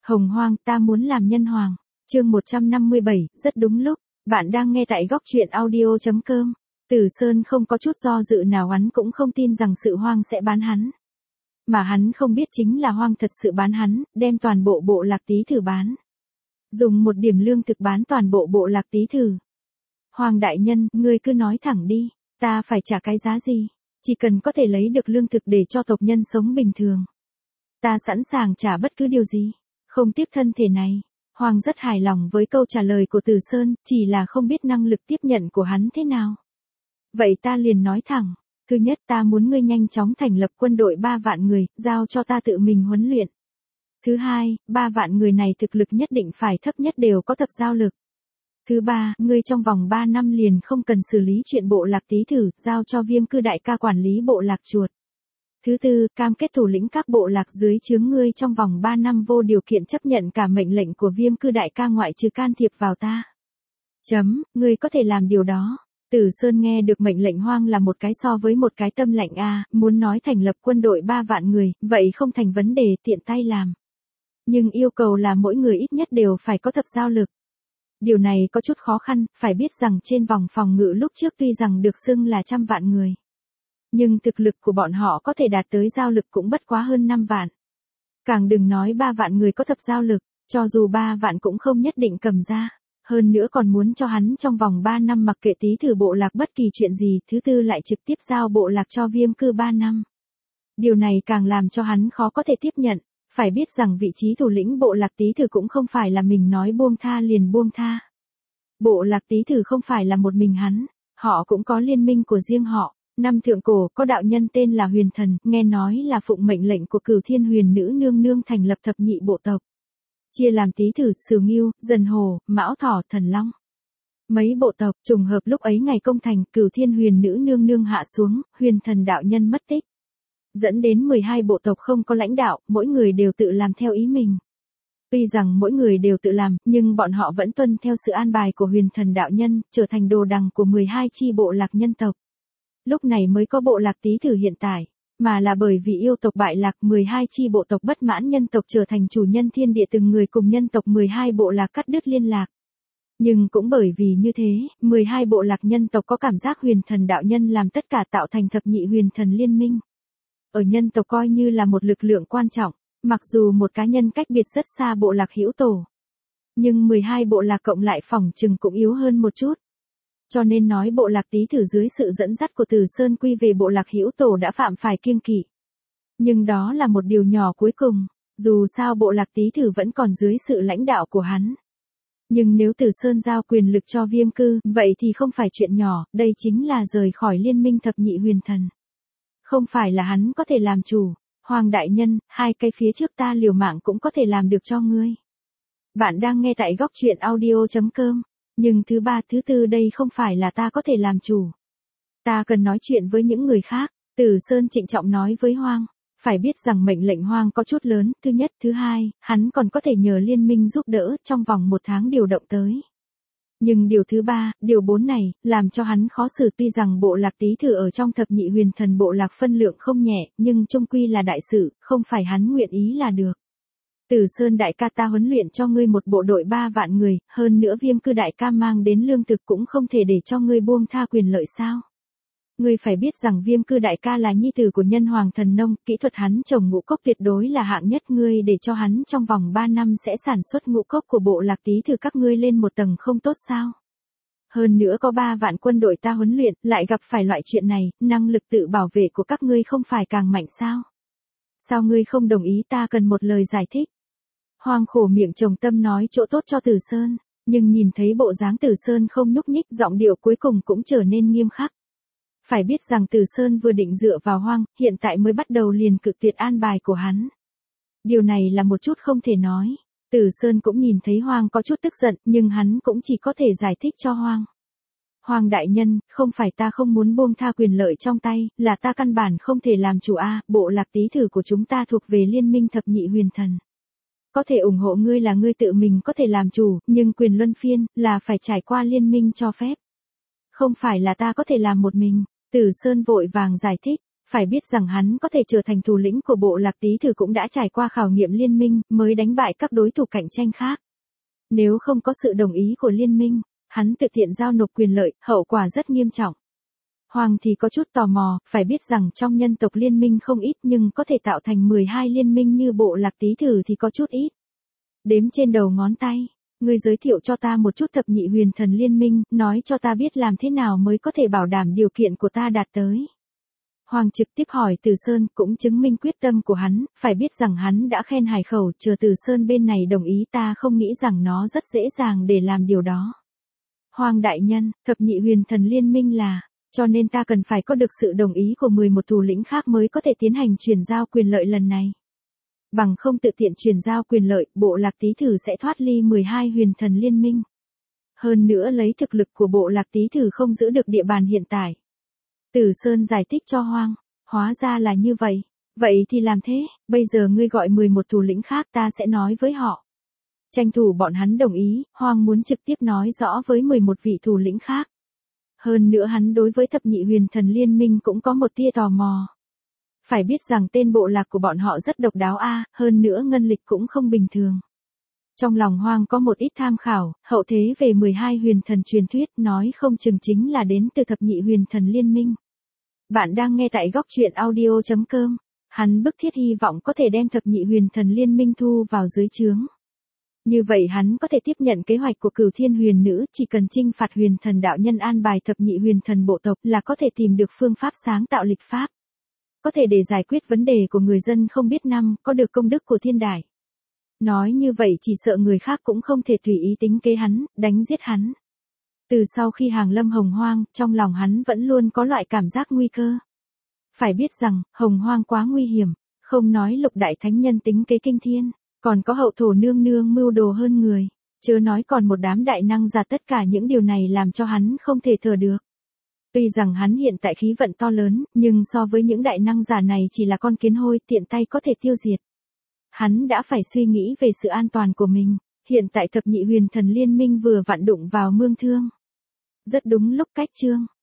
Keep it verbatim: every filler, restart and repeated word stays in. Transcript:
Hồng Hoang, ta muốn làm nhân hoàng. Chương một trăm năm mươi bảy, rất đúng lúc. Bạn đang nghe tại góc truyện audio chấm com. Tử Sơn không có chút do dự nào, hắn cũng không tin rằng sự Hoang sẽ bán hắn. Mà hắn không biết chính là Hoang thật sự bán hắn, đem toàn bộ bộ lạc Tý Thử bán. Dùng một điểm lương thực bán toàn bộ bộ lạc Tý Thử. Hoang đại nhân, ngươi cứ nói thẳng đi, ta phải trả cái giá gì? Chỉ cần có thể lấy được lương thực để cho tộc nhân sống bình thường. Ta sẵn sàng trả bất cứ điều gì. Không tiếc thân thể này. Hoang rất hài lòng với câu trả lời của Từ Sơn, chỉ là không biết năng lực tiếp nhận của hắn thế nào. Vậy ta liền nói thẳng. Thứ nhất, ta muốn ngươi nhanh chóng thành lập quân đội ba vạn người, giao cho ta tự mình huấn luyện. Thứ hai, ba vạn người này thực lực nhất định phải thấp nhất đều có thập giao lực. Thứ ba, ngươi trong vòng ba năm liền không cần xử lý chuyện bộ lạc Tý Thử, giao cho Viêm Cư đại ca quản lý bộ lạc chuột. Thứ tư, cam kết thủ lĩnh các bộ lạc dưới trướng ngươi trong vòng ba năm vô điều kiện chấp nhận cả mệnh lệnh của Viêm Cư đại ca ngoại trừ can thiệp vào ta. Chấm, ngươi có thể làm điều đó. Tử Sơn nghe được mệnh lệnh Hoang là một cái so với một cái tâm lạnh a, muốn nói thành lập quân đội ba vạn người, vậy không thành vấn đề, tiện tay làm. Nhưng yêu cầu là mỗi người ít nhất đều phải có thập giao lực. Điều này có chút khó khăn, phải biết rằng trên vòng phòng ngự lúc trước tuy rằng được xưng là trăm vạn người. Nhưng thực lực của bọn họ có thể đạt tới giao lực cũng bất quá hơn năm vạn. Càng đừng nói ba vạn người có thập giao lực, cho dù ba vạn cũng không nhất định cầm ra. Hơn nữa còn muốn cho hắn trong vòng ba năm mặc kệ Tý Thử bộ lạc bất kỳ chuyện gì, thứ tư lại trực tiếp giao bộ lạc cho Viêm Cư ba năm. Điều này càng làm cho hắn khó có thể tiếp nhận, phải biết rằng vị trí thủ lĩnh bộ lạc Tý Thử cũng không phải là mình nói buông tha liền buông tha. Bộ lạc Tý Thử không phải là một mình hắn, họ cũng có liên minh của riêng họ. Năm thượng cổ có đạo nhân tên là Huyền Thần, nghe nói là phụng mệnh lệnh của Cửu Thiên Huyền Nữ nương nương thành lập thập nhị bộ tộc. Chia làm Tý Thử, Sửu Ngưu, Dần Hổ, Mão Thỏ, Thần Long. Mấy bộ tộc trùng hợp lúc ấy ngày công thành, Cửu Thiên Huyền Nữ nương nương hạ xuống, Huyền Thần đạo nhân mất tích. Dẫn đến mười hai bộ tộc không có lãnh đạo, mỗi người đều tự làm theo ý mình. Tuy rằng mỗi người đều tự làm, nhưng bọn họ vẫn tuân theo sự an bài của Huyền Thần đạo nhân, trở thành đồ đằng của mười hai chi bộ lạc nhân tộc. Lúc này mới có bộ lạc Tý Thử hiện tại, mà là bởi vì yêu tộc bại lạc mười hai chi bộ tộc bất mãn nhân tộc trở thành chủ nhân thiên địa từng người cùng nhân tộc mười hai bộ lạc cắt đứt liên lạc. Nhưng cũng bởi vì như thế, mười hai bộ lạc nhân tộc có cảm giác Huyền Thần đạo nhân làm tất cả tạo thành thập nhị huyền thần liên minh. Ở nhân tộc coi như là một lực lượng quan trọng, mặc dù một cá nhân cách biệt rất xa bộ lạc Hữu Tổ. Nhưng mười hai bộ lạc cộng lại phỏng chừng cũng yếu hơn một chút. Cho nên nói bộ lạc Tý Thử dưới sự dẫn dắt của Từ Sơn quy về bộ lạc Hữu Tổ đã phạm phải kiêng kỵ. Nhưng đó là một điều nhỏ cuối cùng, dù sao bộ lạc Tý Thử vẫn còn dưới sự lãnh đạo của hắn. Nhưng nếu Từ Sơn giao quyền lực cho Viêm Cư, vậy thì không phải chuyện nhỏ, đây chính là rời khỏi liên minh thập nhị huyền thần. Không phải là hắn có thể làm chủ, Hoàng đại nhân, hai cây phía trước ta liều mạng cũng có thể làm được cho ngươi. Bạn đang nghe tại góc truyện audio chấm com. Nhưng thứ ba thứ tư đây không phải là ta có thể làm chủ. Ta cần nói chuyện với những người khác. Tử Sơn trịnh trọng nói với Hoang. Phải biết rằng mệnh lệnh Hoang có chút lớn. Thứ nhất, thứ hai, hắn còn có thể nhờ liên minh giúp đỡ trong vòng một tháng điều động tới. Nhưng điều thứ ba, điều bốn này, làm cho hắn khó xử. Tuy rằng bộ lạc Tý Thử ở trong thập nhị huyền thần bộ lạc phân lượng không nhẹ, nhưng chung quy là đại sự, không phải hắn nguyện ý là được. Tử Sơn đại ca, ta huấn luyện cho ngươi một bộ đội ba vạn người, hơn nữa Viêm Cư đại ca mang đến lương thực cũng không thể để cho ngươi buông tha quyền lợi sao. Ngươi phải biết rằng Viêm Cư đại ca là nhi tử của nhân hoàng thần nông, kỹ thuật hắn trồng ngũ cốc tuyệt đối là hạng nhất, ngươi để cho hắn trong vòng ba năm sẽ sản xuất ngũ cốc của bộ lạc Tý Thử các ngươi lên một tầng không tốt sao. Hơn nữa có ba vạn quân đội ta huấn luyện, lại gặp phải loại chuyện này, năng lực tự bảo vệ của các ngươi không phải càng mạnh sao. Sao ngươi không đồng ý, ta cần một lời giải thích. Hoang khổ miệng trồng tâm nói chỗ tốt cho Từ Sơn, nhưng nhìn thấy bộ dáng Từ Sơn không nhúc nhích, giọng điệu cuối cùng cũng trở nên nghiêm khắc. Phải biết rằng Từ Sơn vừa định dựa vào Hoang, hiện tại mới bắt đầu liền cự tuyệt an bài của hắn. Điều này là một chút không thể nói. Từ Sơn cũng nhìn thấy Hoang có chút tức giận, nhưng hắn cũng chỉ có thể giải thích cho Hoang. Hoang đại nhân, không phải ta không muốn buông tha quyền lợi trong tay, là ta căn bản không thể làm chủ a, bộ lạc Tý Thử của chúng ta thuộc về liên minh thập nhị huyền thần. Có thể ủng hộ ngươi là ngươi tự mình có thể làm chủ, nhưng quyền luân phiên, là phải trải qua liên minh cho phép. Không phải là ta có thể làm một mình. Tử Sơn vội vàng giải thích, Phải biết rằng hắn có thể trở thành thủ lĩnh của bộ lạc Tý Thử cũng đã trải qua khảo nghiệm liên minh, mới đánh bại các đối thủ cạnh tranh khác. Nếu không có sự đồng ý của liên minh, hắn tự tiện giao nộp quyền lợi, hậu quả rất nghiêm trọng. Hoàng thì có chút tò mò, phải biết rằng trong nhân tộc liên minh không ít nhưng có thể tạo thành mười hai liên minh như bộ lạc Tý Thử thì có chút ít. Đếm trên đầu ngón tay, ngươi giới thiệu cho ta một chút thập nhị huyền thần liên minh, nói cho ta biết làm thế nào mới có thể bảo đảm điều kiện của ta đạt tới. Hoàng trực tiếp hỏi Từ Sơn, cũng chứng minh quyết tâm của hắn, phải biết rằng hắn đã khen hải khẩu, chờ Từ Sơn bên này đồng ý, ta không nghĩ rằng nó rất dễ dàng để làm điều đó. Hoàng đại nhân, thập nhị huyền thần liên minh là, cho nên ta cần phải có được sự đồng ý của mười một thủ lĩnh khác mới có thể tiến hành chuyển giao quyền lợi lần này. Bằng không tự tiện chuyển giao quyền lợi, bộ lạc Tý Thử sẽ thoát ly mười hai huyền thần liên minh. Hơn nữa lấy thực lực của bộ lạc Tý Thử không giữ được địa bàn hiện tại. Tử Sơn giải thích cho Hoang, hóa ra là như vậy. Vậy thì làm thế, bây giờ ngươi gọi mười một thủ lĩnh khác, ta sẽ nói với họ. Tranh thủ bọn hắn đồng ý, Hoang muốn trực tiếp nói rõ với mười một vị thủ lĩnh khác. Hơn nữa hắn đối với thập nhị huyền thần liên minh cũng có một tia tò mò. Phải biết rằng tên bộ lạc của bọn họ rất độc đáo a, hơn nữa ngân lịch cũng không bình thường. Trong lòng Hoang có một ít tham khảo, hậu thế về mười hai huyền thần truyền thuyết nói không chừng chính là đến từ thập nhị huyền thần liên minh. Bạn đang nghe tại góc truyện audio chấm com. Hắn bức thiết hy vọng có thể đem thập nhị huyền thần liên minh thu vào dưới trướng. Như vậy hắn có thể tiếp nhận kế hoạch của Cửu Thiên Huyền Nữ, chỉ cần trinh phạt huyền thần đạo nhân an bài thập nhị huyền thần bộ tộc là có thể tìm được phương pháp sáng tạo lịch pháp. Có thể để giải quyết vấn đề của người dân không biết năm, có được công đức của thiên đài. Nói như vậy chỉ sợ người khác cũng không thể tùy ý tính kế hắn, đánh giết hắn. Từ sau khi hàng lâm Hồng Hoang, trong lòng hắn vẫn luôn có loại cảm giác nguy cơ. Phải biết rằng, Hồng Hoang quá nguy hiểm, không nói lục đại thánh nhân tính kế kinh thiên, còn có hậu thổ nương nương mưu đồ hơn người, chớ nói còn một đám đại năng giả, tất cả những điều này làm cho hắn không thể thở được. Tuy rằng hắn hiện tại khí vận to lớn, nhưng so với những đại năng giả này chỉ là con kiến hôi tiện tay có thể tiêu diệt. Hắn đã phải suy nghĩ về sự an toàn của mình, hiện tại thập nhị huyền thần liên minh vừa vặn đụng vào mương thương. Rất đúng lúc cách chương.